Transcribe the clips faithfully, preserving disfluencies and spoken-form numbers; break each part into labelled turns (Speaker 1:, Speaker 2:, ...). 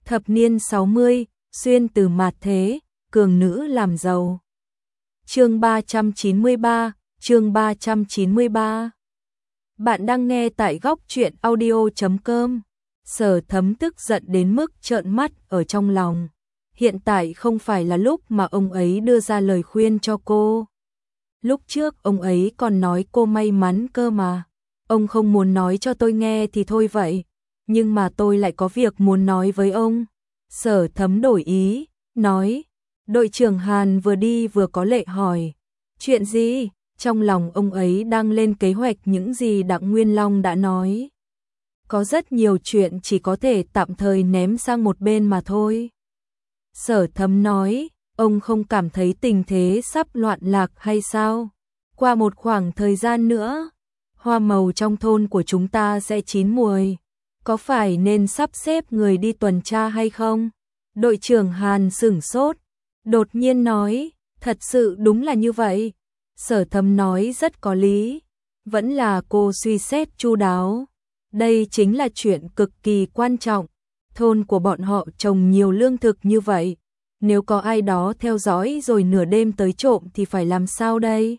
Speaker 1: Thập niên sáu mươi, xuyên từ mạt thế, cường nữ làm giàu. Chương ba trăm chín mươi ba, chương ba trăm chín mươi ba. Bạn đang nghe tại góc truyện audio chấm com. Sở Thấm tức giận đến mức trợn mắt ở trong lòng. Hiện tại không phải là lúc mà ông ấy đưa ra lời khuyên cho cô. Lúc trước ông ấy còn nói cô may mắn cơ mà. Ông không muốn nói cho tôi nghe thì thôi vậy. Nhưng mà tôi lại có việc muốn nói với ông. Sở Thấm đổi ý, nói. Đội trưởng Hàn vừa đi vừa có lệ hỏi. Chuyện gì? Trong lòng ông ấy đang lên kế hoạch những gì Đặng Nguyên Long đã nói. Có rất nhiều chuyện chỉ có thể tạm thời ném sang một bên mà thôi. Sở Thấm nói, ông không cảm thấy tình thế sắp loạn lạc hay sao? Qua một khoảng thời gian nữa, hoa màu trong thôn của chúng ta sẽ chín mùi. Có phải nên sắp xếp người đi tuần tra hay không? Đội trưởng Hàn sửng sốt, đột nhiên nói, thật sự đúng là như vậy. Sở Thấm nói rất có lý, vẫn là cô suy xét chu đáo. Đây chính là chuyện cực kỳ quan trọng. Thôn của bọn họ trồng nhiều lương thực như vậy. Nếu có ai đó theo dõi rồi nửa đêm tới trộm thì phải làm sao đây?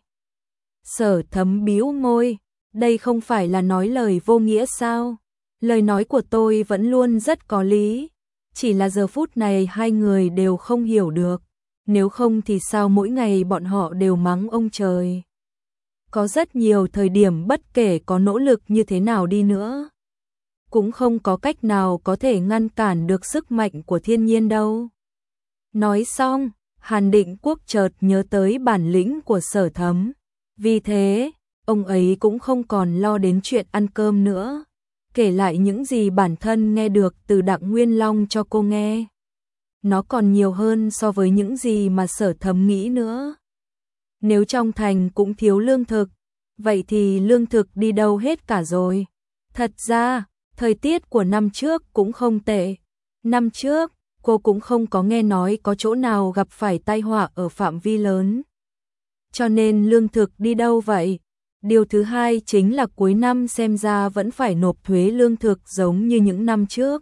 Speaker 1: Sở Thấm bĩu môi, đây không phải là nói lời vô nghĩa sao? Lời nói của tôi vẫn luôn rất có lý. Chỉ là giờ phút này hai người đều không hiểu được. Nếu không thì sao mỗi ngày bọn họ đều mắng ông trời. Có rất nhiều thời điểm bất kể có nỗ lực như thế nào đi nữa, cũng không có cách nào có thể ngăn cản được sức mạnh của thiên nhiên đâu. Nói xong, Hàn Định Quốc chợt nhớ tới bản lĩnh của Sở Thấm. Vì thế, ông ấy cũng không còn lo đến chuyện ăn cơm nữa. Kể lại những gì bản thân nghe được từ Đặng Nguyên Long cho cô nghe. Nó còn nhiều hơn so với những gì mà Sở Thấm nghĩ nữa. Nếu trong thành cũng thiếu lương thực, vậy thì lương thực đi đâu hết cả rồi. Thật ra, thời tiết của năm trước cũng không tệ. Năm trước, cô cũng không có nghe nói có chỗ nào gặp phải tai họa ở phạm vi lớn. Cho nên lương thực đi đâu vậy? Điều thứ hai chính là cuối năm xem ra vẫn phải nộp thuế lương thực giống như những năm trước.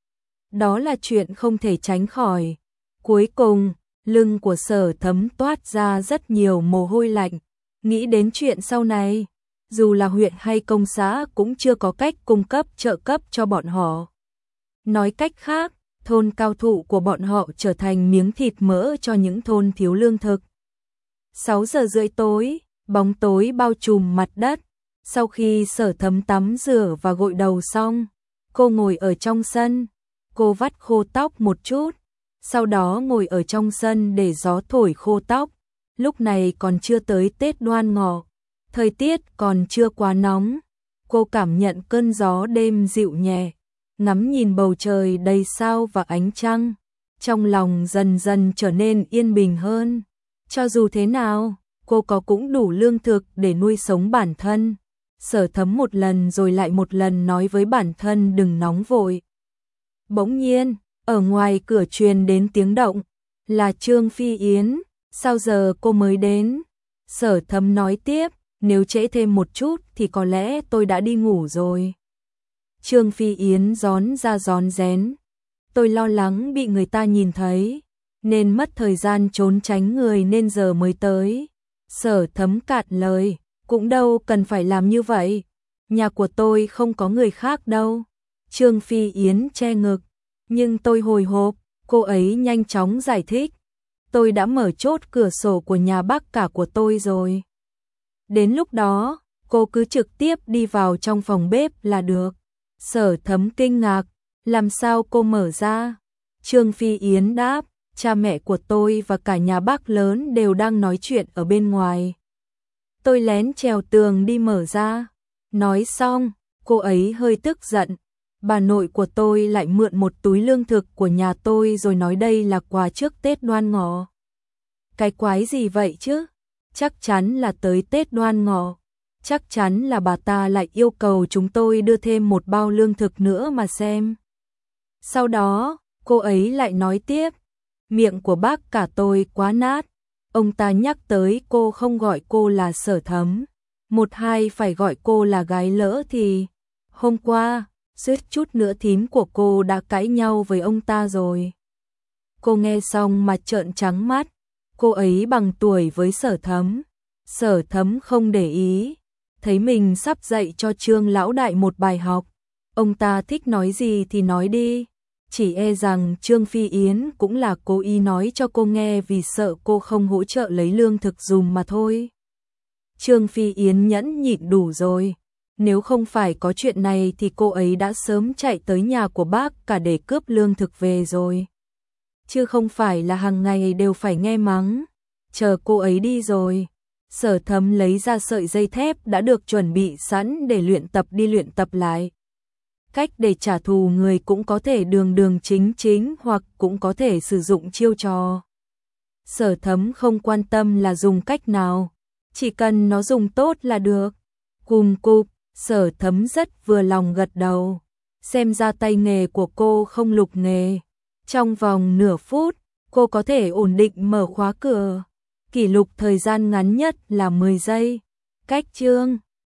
Speaker 1: Đó là chuyện không thể tránh khỏi. Cuối cùng, lưng của Sở Thấm toát ra rất nhiều mồ hôi lạnh. Nghĩ đến chuyện sau này, dù là huyện hay công xã cũng chưa có cách cung cấp trợ cấp cho bọn họ. Nói cách khác, thôn cao thụ của bọn họ trở thành miếng thịt mỡ cho những thôn thiếu lương thực. sáu giờ rưỡi tối, bóng tối bao trùm mặt đất. Sau khi Sở Thấm tắm rửa và gội đầu xong, cô ngồi ở trong sân. Cô vắt khô tóc một chút, sau đó ngồi ở trong sân để gió thổi khô tóc. Lúc này còn chưa tới Tết Đoan Ngọ, thời tiết còn chưa quá nóng. Cô cảm nhận cơn gió đêm dịu nhẹ, ngắm nhìn bầu trời đầy sao và ánh trăng. Trong lòng dần dần trở nên yên bình hơn. Cho dù thế nào, cô có cũng đủ lương thực để nuôi sống bản thân. Sở Thấm một lần rồi lại một lần nói với bản thân đừng nóng vội. Bỗng nhiên, ở ngoài cửa truyền đến tiếng động, là Trương Phi Yến. Sao giờ cô mới đến? Sở Thấm nói tiếp, nếu trễ thêm một chút thì có lẽ tôi đã đi ngủ rồi. Trương Phi Yến rón ra rón rén. Tôi lo lắng bị người ta nhìn thấy, nên mất thời gian trốn tránh người nên giờ mới tới. Sở Thấm cạn lời, cũng đâu cần phải làm như vậy. Nhà của tôi không có người khác đâu. Trương Phi Yến che ngực, nhưng tôi hồi hộp, cô ấy nhanh chóng giải thích. Tôi đã mở chốt cửa sổ của nhà bác cả của tôi rồi. Đến lúc đó, cô cứ trực tiếp đi vào trong phòng bếp là được. Sở Thấm kinh ngạc, làm sao cô mở ra? Trương Phi Yến đáp, cha mẹ của tôi và cả nhà bác lớn đều đang nói chuyện ở bên ngoài. Tôi lén trèo tường đi mở ra. Nói xong, cô ấy hơi tức giận. Bà nội của tôi lại mượn một túi lương thực của nhà tôi rồi nói đây là quà trước Tết Đoan Ngọ. Cái quái gì vậy chứ? Chắc chắn là tới Tết Đoan Ngọ. Chắc chắn là bà ta lại yêu cầu chúng tôi đưa thêm một bao lương thực nữa mà xem. Sau đó, cô ấy lại nói tiếp. Miệng của bác cả tôi quá nát. Ông ta nhắc tới cô không gọi cô là Sở Thấm. Một hai phải gọi cô là gái lỡ thì... Hôm qua, suýt chút nữa thím của cô đã cãi nhau với ông ta rồi. Cô nghe xong mà trợn trắng mắt, cô ấy bằng tuổi với Sở Thấm. Sở Thấm không để ý, thấy mình sắp dạy cho Trương lão đại một bài học, ông ta thích nói gì thì nói đi, chỉ e rằng Trương Phi Yến cũng là cố ý nói cho cô nghe vì sợ cô không hỗ trợ lấy lương thực dùm mà thôi. Trương Phi Yến nhẫn nhịn đủ rồi, nếu không phải có chuyện này thì cô ấy đã sớm chạy tới nhà của bác cả để cướp lương thực về rồi. Chứ không phải là hàng ngày đều phải nghe mắng. Chờ cô ấy đi rồi, Sở Thấm lấy ra sợi dây thép đã được chuẩn bị sẵn để luyện tập đi luyện tập lại. Cách để trả thù người cũng có thể đường đường chính chính hoặc cũng có thể sử dụng chiêu trò. Sở Thấm không quan tâm là dùng cách nào, chỉ cần nó dùng tốt là được. Cùm cụp, Sở Thấm rất vừa lòng gật đầu. Xem ra tay nghề của cô không lục nghề. Trong vòng nửa phút, cô có thể ổn định mở khóa cửa. Kỷ lục thời gian ngắn nhất là mười giây. Cách chương